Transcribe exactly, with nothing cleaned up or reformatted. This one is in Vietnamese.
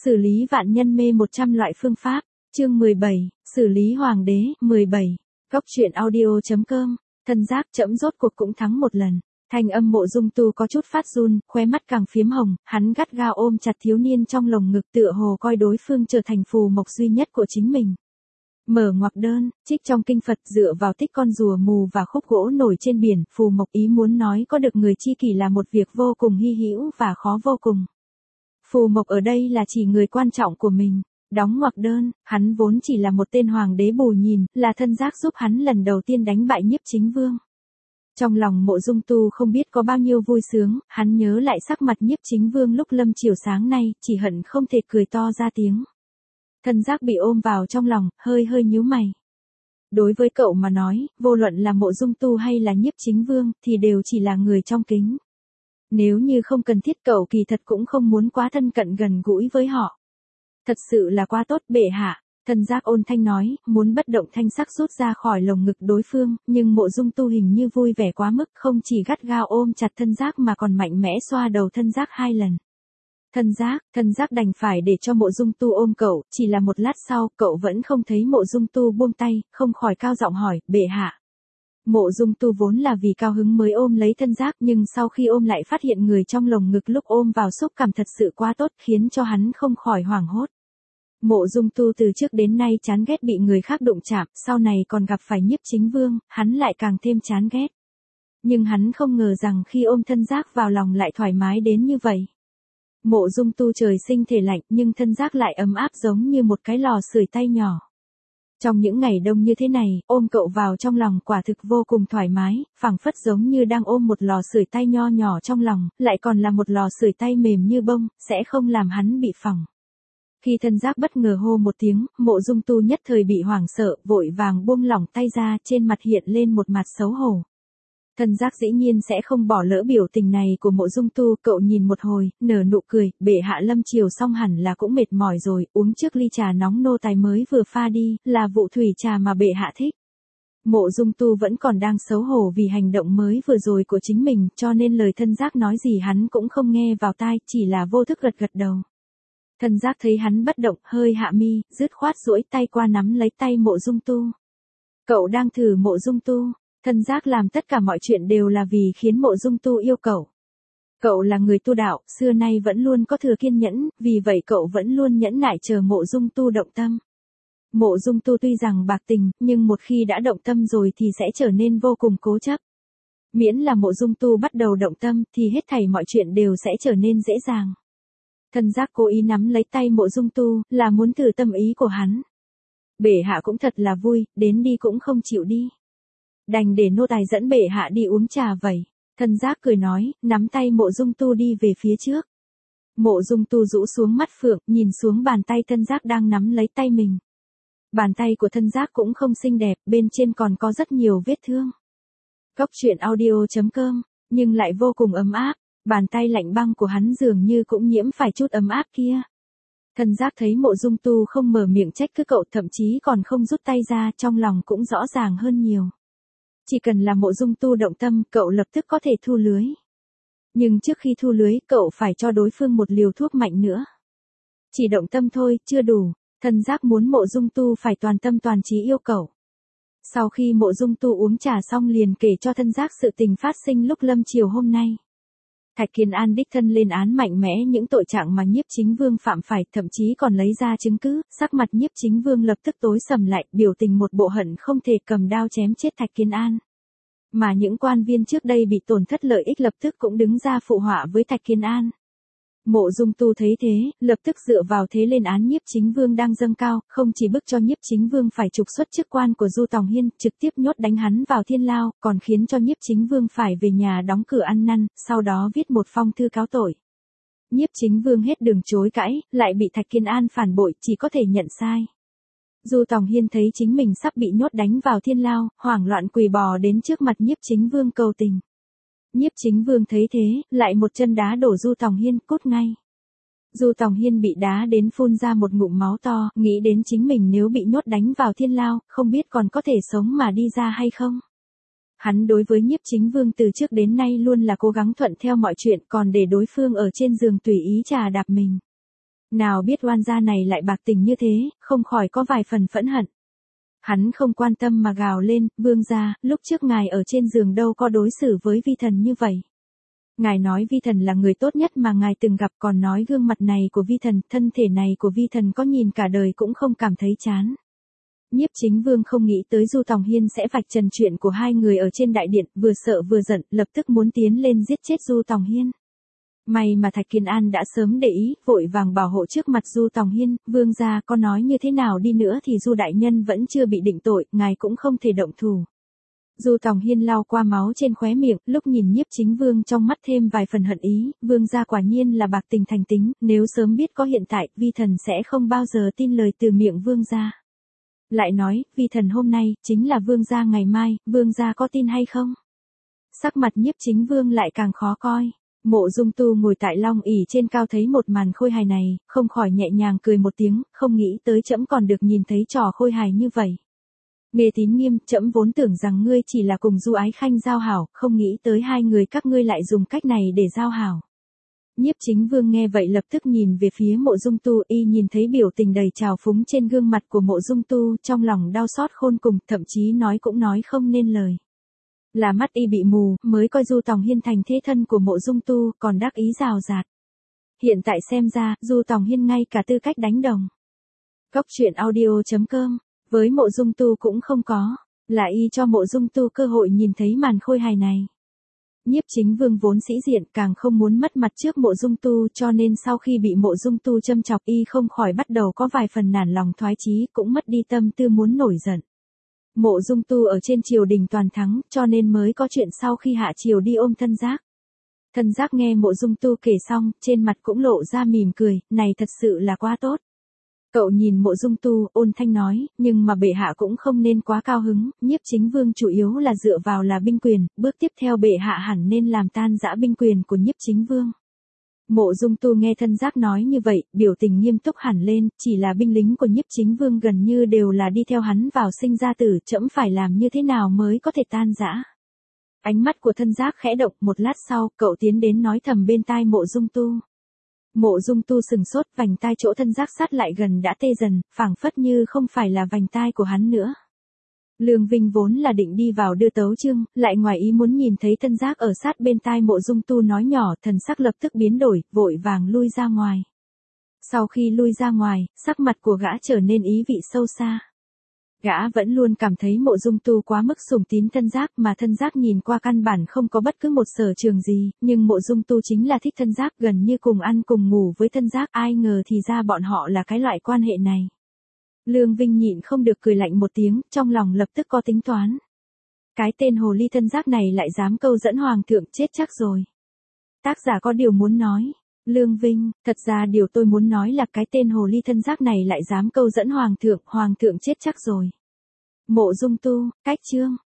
Xử lý vạn nhân mê một trăm loại phương pháp, chương mười bảy, xử lý hoàng đế, mười bảy, góc truyện audio.com, thân giác trẫm rốt cuộc cũng thắng một lần. Thanh âm Mộ Dung Tu có chút phát run, khóe mắt càng phiếm hồng, hắn gắt gao ôm chặt thiếu niên trong lồng ngực tựa hồ coi đối phương trở thành phù mộc duy nhất của chính mình. Mở ngoặc đơn, trích trong kinh Phật dựa vào tích con rùa mù và khúc gỗ nổi trên biển, phù mộc ý muốn nói có được người tri kỷ là một việc vô cùng hy hữu và khó vô cùng. Phù mộc ở đây là chỉ người quan trọng của mình. Đóng ngoặc đơn, hắn vốn chỉ là một tên hoàng đế bù nhìn, là thân giác giúp hắn lần đầu tiên đánh bại Nhiếp Chính Vương. Trong lòng Mộ Dung Tu không biết có bao nhiêu vui sướng, hắn nhớ lại sắc mặt Nhiếp Chính Vương lúc lâm chiều sáng nay, chỉ hận không thể cười to ra tiếng. Thân giác bị ôm vào trong lòng, hơi hơi nhíu mày. Đối với cậu mà nói, vô luận là Mộ Dung Tu hay là Nhiếp Chính Vương, thì đều chỉ là người trong kính. Nếu như không cần thiết cậu kỳ thật cũng không muốn quá thân cận gần gũi với họ. Thật sự là quá tốt bệ hạ, thân giác ôn thanh nói, muốn bất động thanh sắc rút ra khỏi lồng ngực đối phương, nhưng Mộ Dung Tu hình như vui vẻ quá mức, không chỉ gắt gao ôm chặt thân giác mà còn mạnh mẽ xoa đầu thân giác hai lần. Thân giác, thân giác đành phải để cho Mộ Dung Tu ôm cậu, chỉ là một lát sau, cậu vẫn không thấy Mộ Dung Tu buông tay, không khỏi cao giọng hỏi, bệ hạ. Mộ Dung Tu vốn là vì cao hứng mới ôm lấy thân giác, nhưng sau khi ôm lại phát hiện người trong lồng ngực lúc ôm vào xúc cảm thật sự quá tốt, khiến cho hắn không khỏi hoảng hốt. Mộ Dung Tu từ trước đến nay chán ghét bị người khác đụng chạm, sau này còn gặp phải Nhiếp Chính Vương, hắn lại càng thêm chán ghét. Nhưng hắn không ngờ rằng khi ôm thân giác vào lòng lại thoải mái đến như vậy. Mộ Dung Tu trời sinh thể lạnh, nhưng thân giác lại ấm áp giống như một cái lò sưởi tay nhỏ. Trong những ngày đông như thế này, ôm cậu vào trong lòng quả thực vô cùng thoải mái, phảng phất giống như đang ôm một lò sưởi tay nho nhỏ trong lòng, lại còn là một lò sưởi tay mềm như bông, sẽ không làm hắn bị phỏng. Khi thân giác bất ngờ hô một tiếng, Mộ Dung Tu nhất thời bị hoảng sợ, vội vàng buông lỏng tay ra, trên mặt hiện lên một mặt xấu hổ. Thân giác dĩ nhiên sẽ không bỏ lỡ biểu tình này của Mộ Dung Tu, cậu nhìn một hồi, nở nụ cười, bệ hạ lâm chiều xong hẳn là cũng mệt mỏi rồi, uống trước ly trà nóng nô tài mới vừa pha đi, là vụ thủy trà mà bệ hạ thích. Mộ Dung Tu vẫn còn đang xấu hổ vì hành động mới vừa rồi của chính mình, cho nên lời thân giác nói gì hắn cũng không nghe vào tai, chỉ là vô thức gật gật đầu. Thân giác thấy hắn bất động, hơi hạ mi, dứt khoát duỗi tay qua nắm lấy tay Mộ Dung Tu. Cậu đang thử Mộ Dung Tu. Thân giác làm tất cả mọi chuyện đều là vì khiến Mộ Dung Tu yêu cậu. Cậu là người tu đạo, xưa nay vẫn luôn có thừa kiên nhẫn, vì vậy cậu vẫn luôn nhẫn nại chờ Mộ Dung Tu động tâm. Mộ Dung Tu tuy rằng bạc tình, nhưng một khi đã động tâm rồi thì sẽ trở nên vô cùng cố chấp. Miễn là Mộ Dung Tu bắt đầu động tâm thì hết thảy mọi chuyện đều sẽ trở nên dễ dàng. Thân giác cố ý nắm lấy tay Mộ Dung Tu, là muốn thử tâm ý của hắn. Bệ hạ cũng thật là vui, đến đi cũng không chịu đi. Đành để nô tài dẫn bệ hạ đi uống trà vậy. Thân giác cười nói, nắm tay Mộ Dung Tu đi về phía trước. Mộ Dung Tu rũ xuống mắt phượng, nhìn xuống bàn tay thân giác đang nắm lấy tay mình. Bàn tay của thân giác cũng không xinh đẹp, bên trên còn có rất nhiều vết thương. Góc truyện audio.com, nhưng lại vô cùng ấm áp, bàn tay lạnh băng của hắn dường như cũng nhiễm phải chút ấm áp kia. Thân giác thấy Mộ Dung Tu không mở miệng trách cứ cậu, thậm chí còn không rút tay ra, trong lòng cũng rõ ràng hơn nhiều. Chỉ cần là Mộ Dung Tu động tâm, cậu lập tức có thể thu lưới. Nhưng trước khi thu lưới, cậu phải cho đối phương một liều thuốc mạnh nữa. Chỉ động tâm thôi, chưa đủ, thân giác muốn Mộ Dung Tu phải toàn tâm toàn trí yêu cậu. Sau khi Mộ Dung Tu uống trà xong liền kể cho thân giác sự tình phát sinh lúc lâm chiều hôm nay. Thạch Kiên An đích thân lên án mạnh mẽ những tội trạng mà Nhiếp Chính Vương phạm phải, thậm chí còn lấy ra chứng cứ, sắc mặt Nhiếp Chính Vương lập tức tối sầm lại, biểu tình một bộ hận không thể cầm đao chém chết Thạch Kiên An. Mà những quan viên trước đây bị tổn thất lợi ích lập tức cũng đứng ra phụ họa với Thạch Kiên An. Mộ Dung Tu thấy thế, lập tức dựa vào thế lên án Nhiếp Chính Vương đang dâng cao, không chỉ bức cho Nhiếp Chính Vương phải trục xuất chức quan của Du Tòng Hiên, trực tiếp nhốt đánh hắn vào thiên lao, còn khiến cho Nhiếp Chính Vương phải về nhà đóng cửa ăn năn, sau đó viết một phong thư cáo tội. Nhiếp Chính Vương hết đường chối cãi, lại bị Thạch Kiên An phản bội, chỉ có thể nhận sai. Du Tòng Hiên thấy chính mình sắp bị nhốt đánh vào thiên lao, hoảng loạn quỳ bò đến trước mặt Nhiếp Chính Vương cầu tình. Nhiếp Chính Vương thấy thế, lại một chân đá đổ Du Tòng Hiên, cút ngay. Du Tòng Hiên bị đá đến phun ra một ngụm máu to, nghĩ đến chính mình nếu bị nhốt đánh vào thiên lao, không biết còn có thể sống mà đi ra hay không. Hắn đối với Nhiếp Chính Vương từ trước đến nay luôn là cố gắng thuận theo mọi chuyện, còn để đối phương ở trên giường tùy ý chà đạp mình. Nào biết oan gia này lại bạc tình như thế, không khỏi có vài phần phẫn hận. Hắn không quan tâm mà gào lên, vương gia, lúc trước ngài ở trên giường đâu có đối xử với vi thần như vậy. Ngài nói vi thần là người tốt nhất mà ngài từng gặp, còn nói gương mặt này của vi thần, thân thể này của vi thần có nhìn cả đời cũng không cảm thấy chán. Nhiếp Chính Vương không nghĩ tới Du Tòng Hiên sẽ vạch trần chuyện của hai người ở trên đại điện, vừa sợ vừa giận, lập tức muốn tiến lên giết chết Du Tòng Hiên. May mà Thạch Kiên An đã sớm để ý, vội vàng bảo hộ trước mặt Du Tòng Hiên, vương gia có nói như thế nào đi nữa thì Du đại nhân vẫn chưa bị định tội, ngài cũng không thể động thủ. Du Tòng Hiên lau qua máu trên khóe miệng, lúc nhìn Nhiếp Chính Vương trong mắt thêm vài phần hận ý, vương gia quả nhiên là bạc tình thành tính, nếu sớm biết có hiện tại, vi thần sẽ không bao giờ tin lời từ miệng vương gia. Lại nói, vi thần hôm nay, chính là vương gia ngày mai, vương gia có tin hay không? Sắc mặt Nhiếp Chính Vương lại càng khó coi. Mộ Dung Tu ngồi tại long ỷ trên cao thấy một màn khôi hài này, không khỏi nhẹ nhàng cười một tiếng, không nghĩ tới trẫm còn được nhìn thấy trò khôi hài như vậy. Nghê Tín Nghiêm, trẫm vốn tưởng rằng ngươi chỉ là cùng Du Ái Khanh giao hảo, không nghĩ tới hai người các ngươi lại dùng cách này để giao hảo. Nhiếp Chính Vương nghe vậy lập tức nhìn về phía Mộ Dung Tu, y nhìn thấy biểu tình đầy trào phúng trên gương mặt của Mộ Dung Tu, trong lòng đau xót khôn cùng, thậm chí nói cũng nói không nên lời. Là mắt y bị mù, mới coi Du Tòng Hiên thành thế thân của Mộ Dung Tu, còn đắc ý rào rạt. Hiện tại xem ra, Du Tòng Hiên ngay cả tư cách đánh đồng. Góc truyện audio chấm com, với Mộ Dung Tu cũng không có, là y cho Mộ Dung Tu cơ hội nhìn thấy màn khôi hài này. Nhiếp Chính Vương vốn sĩ diện, càng không muốn mất mặt trước Mộ Dung Tu, cho nên sau khi bị Mộ Dung Tu châm chọc, y không khỏi bắt đầu có vài phần nản lòng thoái chí, cũng mất đi tâm tư muốn nổi giận. Mộ Dung Tu ở trên triều đình toàn thắng, cho nên mới có chuyện sau khi hạ triều đi ôm Thân Giác. Thân Giác nghe Mộ Dung Tu kể xong, trên mặt cũng lộ ra mỉm cười, này thật sự là quá tốt. Cậu nhìn Mộ Dung Tu, ôn thanh nói, nhưng mà bệ hạ cũng không nên quá cao hứng, Nhiếp Chính Vương chủ yếu là dựa vào là binh quyền, bước tiếp theo bệ hạ hẳn nên làm tan rã binh quyền của Nhiếp Chính Vương. Mộ Dung Tu nghe Thân Giác nói như vậy, biểu tình nghiêm túc hẳn lên, chỉ là binh lính của Nhiếp Chính Vương gần như đều là đi theo hắn vào sinh ra tử, trẫm phải làm như thế nào mới có thể tan rã. Ánh mắt của Thân Giác khẽ động, một lát sau, cậu tiến đến nói thầm bên tai Mộ Dung Tu. Mộ Dung Tu sừng sốt, vành tai chỗ Thân Giác sát lại gần đã tê dần, phảng phất như không phải là vành tai của hắn nữa. Lương Vinh vốn là định đi vào đưa tấu chương, lại ngoài ý muốn nhìn thấy Thân Giác ở sát bên tai Mộ Dung Tu nói nhỏ, thần sắc lập tức biến đổi, vội vàng lui ra ngoài. Sau khi lui ra ngoài, sắc mặt của gã trở nên ý vị sâu xa. Gã vẫn luôn cảm thấy Mộ Dung Tu quá mức sủng tín Thân Giác, mà Thân Giác nhìn qua căn bản không có bất cứ một sở trường gì, nhưng Mộ Dung Tu chính là thích Thân Giác, gần như cùng ăn cùng ngủ với Thân Giác, ai ngờ thì ra bọn họ là cái loại quan hệ này. Lương Vinh nhịn không được cười lạnh một tiếng, trong lòng lập tức có tính toán. Cái tên hồ ly Thân Giác này lại dám câu dẫn hoàng thượng, chết chắc rồi. Tác giả có điều muốn nói. Lương Vinh, thật ra điều tôi muốn nói là cái tên hồ ly Thân Giác này lại dám câu dẫn hoàng thượng, hoàng thượng chết chắc rồi. Mộ Dung Tu, cách chương.